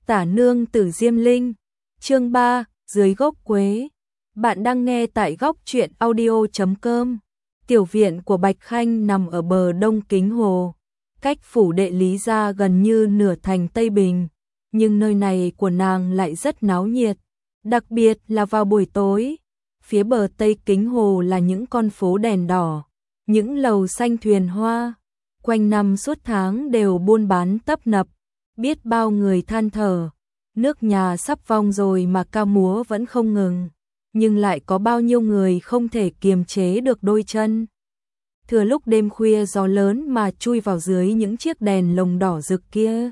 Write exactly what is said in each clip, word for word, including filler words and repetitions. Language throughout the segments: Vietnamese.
Tả nương tử Diêm Linh, chương ba, dưới gốc quế. Bạn đang nghe tại góc truyện audio chấm com. Tiểu viện của Bạch Khanh nằm ở bờ đông Kính Hồ, cách phủ đệ Lý gia gần như nửa thành Tây Bình, nhưng nơi này của nàng lại rất náo nhiệt, đặc biệt là vào buổi tối. Phía bờ Tây Kính Hồ là những con phố đèn đỏ, những lầu xanh thuyền hoa, quanh năm suốt tháng đều buôn bán tấp nập. Biết bao người than thở, nước nhà sắp vong rồi mà ca múa vẫn không ngừng, nhưng lại có bao nhiêu người không thể kiềm chế được đôi chân. Thừa lúc đêm khuya gió lớn mà chui vào dưới những chiếc đèn lồng đỏ rực kia.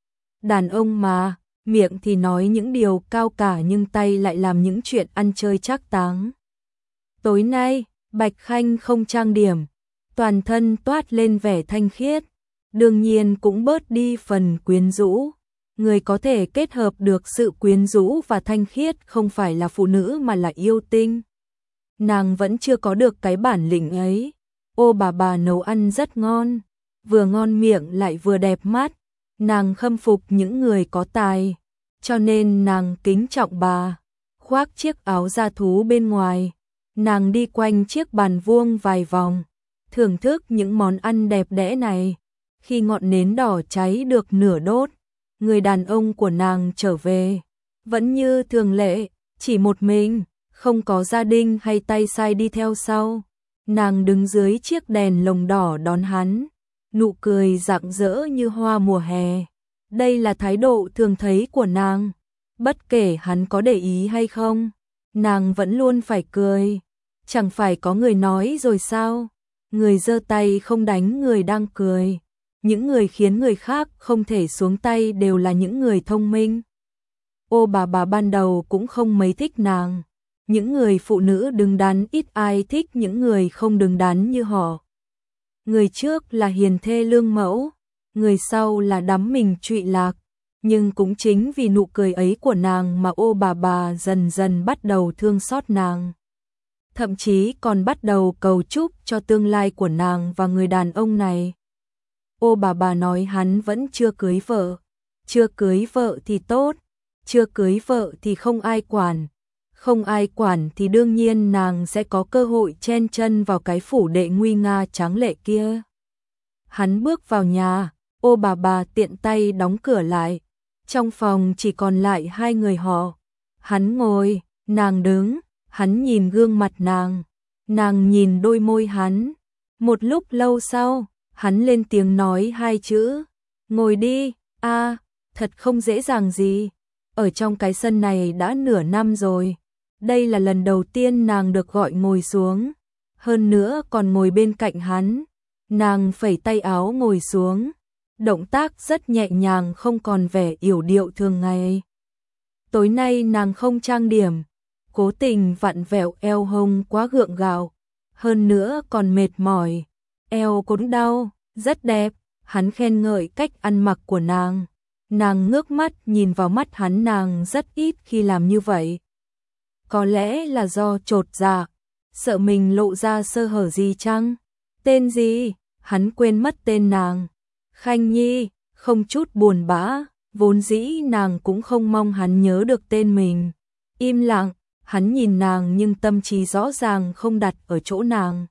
Đàn ông mà, miệng thì nói những điều cao cả nhưng tay lại làm những chuyện ăn chơi trác táng. Tối nay, Bạch Khanh không trang điểm, toàn thân toát lên vẻ thanh khiết. Đương nhiên cũng bớt đi phần quyến rũ. Người có thể kết hợp được sự quyến rũ và thanh khiết không phải là phụ nữ mà là yêu tinh. Nàng vẫn chưa có được cái bản lĩnh ấy. Ô bà bà nấu ăn rất ngon, vừa ngon miệng lại vừa đẹp mắt. Nàng khâm phục những người có tài, cho nên nàng kính trọng bà. Khoác chiếc áo da thú bên ngoài, nàng đi quanh chiếc bàn vuông vài vòng, thưởng thức những món ăn đẹp đẽ này. Khi ngọn nến đỏ cháy được nửa đốt, người đàn ông của nàng trở về, vẫn như thường lệ, chỉ một mình, không có gia đình hay tay sai đi theo sau. Nàng đứng dưới chiếc đèn lồng đỏ đón hắn, nụ cười rạng rỡ như hoa mùa hè. Đây là thái độ thường thấy của nàng, bất kể hắn có để ý hay không, nàng vẫn luôn phải cười. Chẳng phải có người nói rồi sao, người giơ tay không đánh người đang cười. Những người khiến người khác không thể xuống tay đều là những người thông minh. Ô bà bà ban đầu cũng không mấy thích nàng. Những người phụ nữ đứng đắn ít ai thích những người không đứng đắn như họ. Người trước là hiền thê lương mẫu, người sau là đắm mình trụy lạc. Nhưng cũng chính vì nụ cười ấy của nàng mà ô bà bà dần dần bắt đầu thương xót nàng. Thậm chí còn bắt đầu cầu chúc cho tương lai của nàng và người đàn ông này. Ô bà bà nói hắn vẫn chưa cưới vợ, chưa cưới vợ thì tốt, chưa cưới vợ thì không ai quản, không ai quản thì đương nhiên nàng sẽ có cơ hội chen chân vào cái phủ đệ nguy nga tráng lệ kia. Hắn bước vào nhà, ô bà bà tiện tay đóng cửa lại, trong phòng chỉ còn lại hai người họ. Hắn ngồi, nàng đứng, hắn nhìn gương mặt nàng, nàng nhìn đôi môi hắn. Một lúc lâu sau, hắn lên tiếng nói hai chữ, ngồi đi. A, à, thật không dễ dàng gì. Ở trong cái sân này đã nửa năm rồi. Đây là lần đầu tiên nàng được gọi ngồi xuống. Hơn nữa còn ngồi bên cạnh hắn. Nàng phẩy tay áo ngồi xuống. Động tác rất nhẹ nhàng, không còn vẻ yểu điệu thường ngày. Tối nay nàng không trang điểm, cố tình vặn vẹo eo hông quá gượng gạo. Hơn nữa còn mệt mỏi. Eo cũng đau, rất đẹp. Hắn khen ngợi cách ăn mặc của nàng. Nàng ngước mắt nhìn vào mắt hắn, nàng rất ít khi làm như vậy. Có lẽ là do chột dạ, sợ mình lộ ra sơ hở gì chăng? Tên gì? Hắn quên mất tên nàng. Khanh Nhi, không chút buồn bã, vốn dĩ nàng cũng không mong hắn nhớ được tên mình. Im lặng, hắn nhìn nàng nhưng tâm trí rõ ràng không đặt ở chỗ nàng.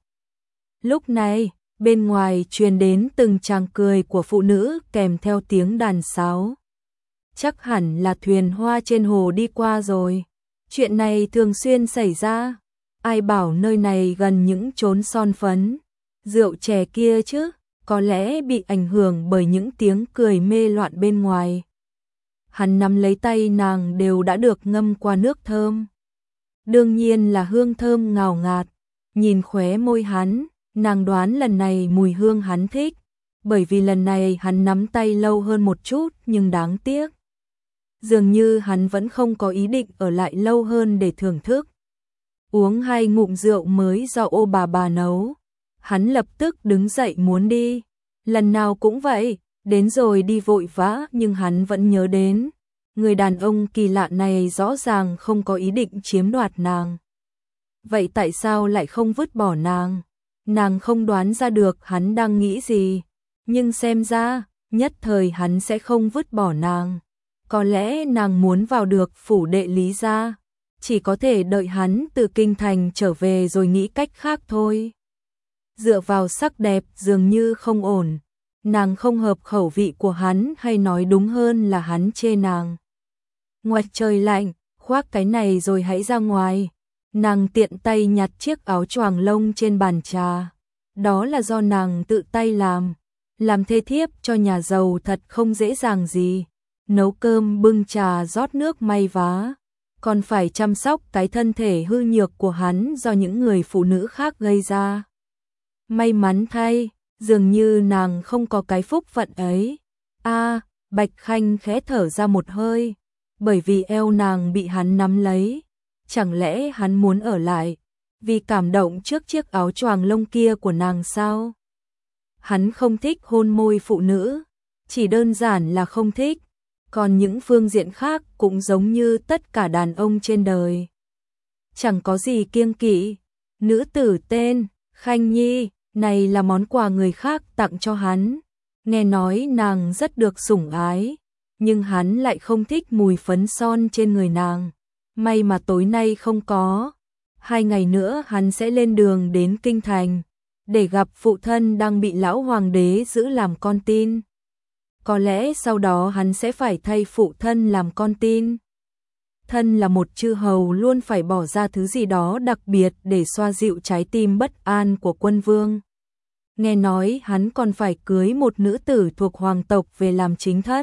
Lúc này, bên ngoài truyền đến từng tràng cười của phụ nữ kèm theo tiếng đàn sáo. Chắc hẳn là thuyền hoa trên hồ đi qua rồi. Chuyện này thường xuyên xảy ra. Ai bảo nơi này gần những chốn son phấn, rượu chè kia chứ, có lẽ bị ảnh hưởng bởi những tiếng cười mê loạn bên ngoài. Hắn nắm lấy tay nàng đều đã được ngâm qua nước thơm. Đương nhiên là hương thơm ngào ngạt. Nhìn khóe môi hắn, nàng đoán lần này mùi hương hắn thích, bởi vì lần này hắn nắm tay lâu hơn một chút, nhưng đáng tiếc. Dường như hắn vẫn không có ý định ở lại lâu hơn để thưởng thức. Uống hai ngụm rượu mới do ô bà bà nấu, hắn lập tức đứng dậy muốn đi. Lần nào cũng vậy, đến rồi đi vội vã nhưng hắn vẫn nhớ đến. Người đàn ông kỳ lạ này rõ ràng không có ý định chiếm đoạt nàng. Vậy tại sao lại không vứt bỏ nàng? Nàng không đoán ra được hắn đang nghĩ gì, nhưng xem ra, nhất thời hắn sẽ không vứt bỏ nàng. Có lẽ nàng muốn vào được phủ đệ Lý gia, chỉ có thể đợi hắn từ kinh thành trở về rồi nghĩ cách khác thôi. Dựa vào sắc đẹp dường như không ổn, nàng không hợp khẩu vị của hắn, hay nói đúng hơn là hắn chê nàng. Ngoài trời lạnh, khoác cái này rồi hãy ra ngoài. Nàng tiện tay nhặt chiếc áo choàng lông trên bàn trà. Đó là do nàng tự tay làm. Làm thê thiếp cho nhà giàu thật không dễ dàng gì. Nấu cơm, bưng trà, rót nước, may vá. Còn phải chăm sóc cái thân thể hư nhược của hắn do những người phụ nữ khác gây ra. May mắn thay, dường như nàng không có cái phúc phận ấy. A, Bạch Khanh khẽ thở ra một hơi, bởi vì eo nàng bị hắn nắm lấy. Chẳng lẽ hắn muốn ở lại, vì cảm động trước chiếc áo choàng lông kia của nàng sao? Hắn không thích hôn môi phụ nữ, chỉ đơn giản là không thích, còn những phương diện khác cũng giống như tất cả đàn ông trên đời. Chẳng có gì kiêng kỵ. Nữ tử tên Khanh Nhi, này là món quà người khác tặng cho hắn. Nghe nói nàng rất được sủng ái, nhưng hắn lại không thích mùi phấn son trên người nàng. May mà tối nay không có. Hai ngày nữa hắn sẽ lên đường đến kinh thành, để gặp phụ thân đang bị lão hoàng đế giữ làm con tin. Có lẽ sau đó hắn sẽ phải thay phụ thân làm con tin. Thân là một chư hầu luôn phải bỏ ra thứ gì đó đặc biệt để xoa dịu trái tim bất an của quân vương. Nghe nói hắn còn phải cưới một nữ tử thuộc hoàng tộc về làm chính thất.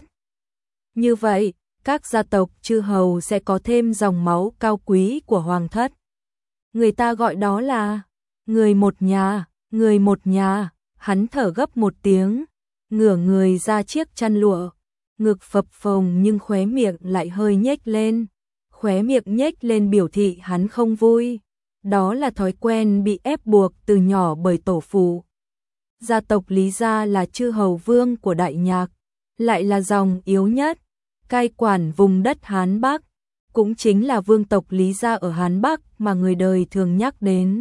Như vậy, các gia tộc chư hầu sẽ có thêm dòng máu cao quý của hoàng thất. Người ta gọi đó là người một nhà, người một nhà. Hắn thở gấp một tiếng, ngửa người ra chiếc chăn lụa, ngực phập phồng nhưng khóe miệng lại hơi nhếch lên. Khóe miệng nhếch lên biểu thị hắn không vui. Đó là thói quen bị ép buộc từ nhỏ bởi tổ phụ. Gia tộc Lý gia là chư hầu vương của Đại Nhạc, lại là dòng yếu nhất, cai quản vùng đất Hán Bắc, cũng chính là vương tộc Lý gia ở Hán Bắc mà người đời thường nhắc đến.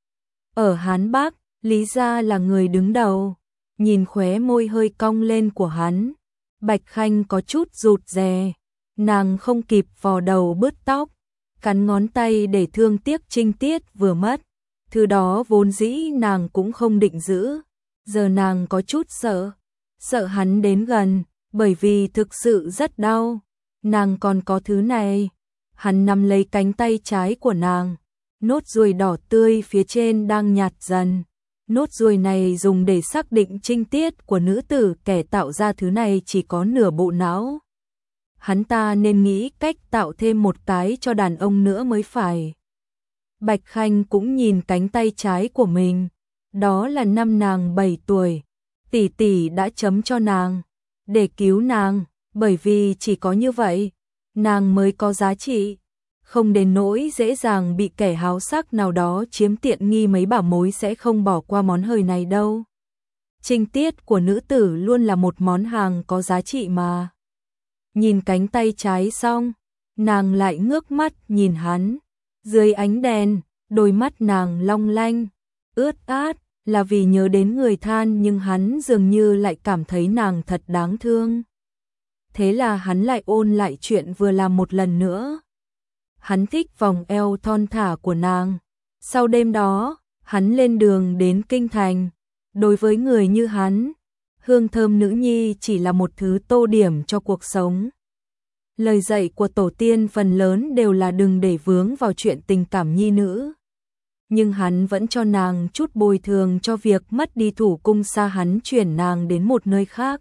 Ở Hán Bắc, Lý gia là người đứng đầu. Nhìn khóe môi hơi cong lên của hắn, Bạch Khanh có chút rụt rè. Nàng không kịp vò đầu bứt tóc, cắn ngón tay để thương tiếc trinh tiết vừa mất. Thứ đó vốn dĩ nàng cũng không định giữ. Giờ nàng có chút sợ, sợ hắn đến gần, bởi vì thực sự rất đau. Nàng còn có thứ này. Hắn nắm lấy cánh tay trái của nàng, nốt ruồi đỏ tươi phía trên đang nhạt dần. Nốt ruồi này dùng để xác định trinh tiết của nữ tử, kẻ tạo ra thứ này chỉ có nửa bộ não. Hắn ta nên nghĩ cách tạo thêm một cái cho đàn ông nữa mới phải. Bạch Khanh cũng nhìn cánh tay trái của mình. Đó là năm nàng bảy tuổi. Tỷ tỷ đã chấm cho nàng, để cứu nàng, bởi vì chỉ có như vậy, nàng mới có giá trị. Không đến nỗi dễ dàng bị kẻ háo sắc nào đó chiếm tiện nghi, mấy bảo mối sẽ không bỏ qua món hời này đâu. Trinh tiết của nữ tử luôn là một món hàng có giá trị mà. Nhìn cánh tay trái xong, nàng lại ngước mắt nhìn hắn. Dưới ánh đèn, đôi mắt nàng long lanh, ướt át, là vì nhớ đến người than, nhưng hắn dường như lại cảm thấy nàng thật đáng thương. Thế là hắn lại ôn lại chuyện vừa làm một lần nữa. Hắn thích vòng eo thon thả của nàng. Sau đêm đó, hắn lên đường đến kinh thành. Đối với người như hắn, hương thơm nữ nhi chỉ là một thứ tô điểm cho cuộc sống. Lời dạy của tổ tiên phần lớn đều là đừng để vướng vào chuyện tình cảm nhi nữ. Nhưng hắn vẫn cho nàng chút bồi thường cho việc mất đi thủ cung xa hắn chuyển nàng đến một nơi khác.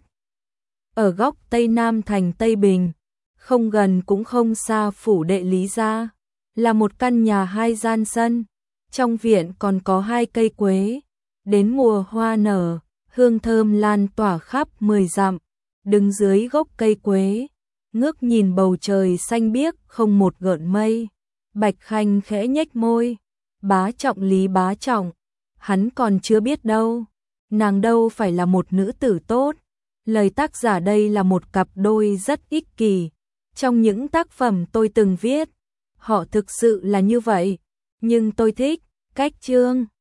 Ở góc Tây Nam thành Tây Bình, không gần cũng không xa phủ đệ Lý gia, là một căn nhà hai gian sân. Trong viện còn có hai cây quế. Đến mùa hoa nở, hương thơm lan tỏa khắp mười dặm. Đứng dưới gốc cây quế, ngước nhìn bầu trời xanh biếc không một gợn mây. Bạch Khanh khẽ nhếch môi. Bá trọng Lý bá trọng, hắn còn chưa biết đâu. Nàng đâu phải là một nữ tử tốt. Lời tác giả đây là một cặp đôi rất ích kỷ. Trong những tác phẩm tôi từng viết, họ thực sự là như vậy. Nhưng tôi thích cách chương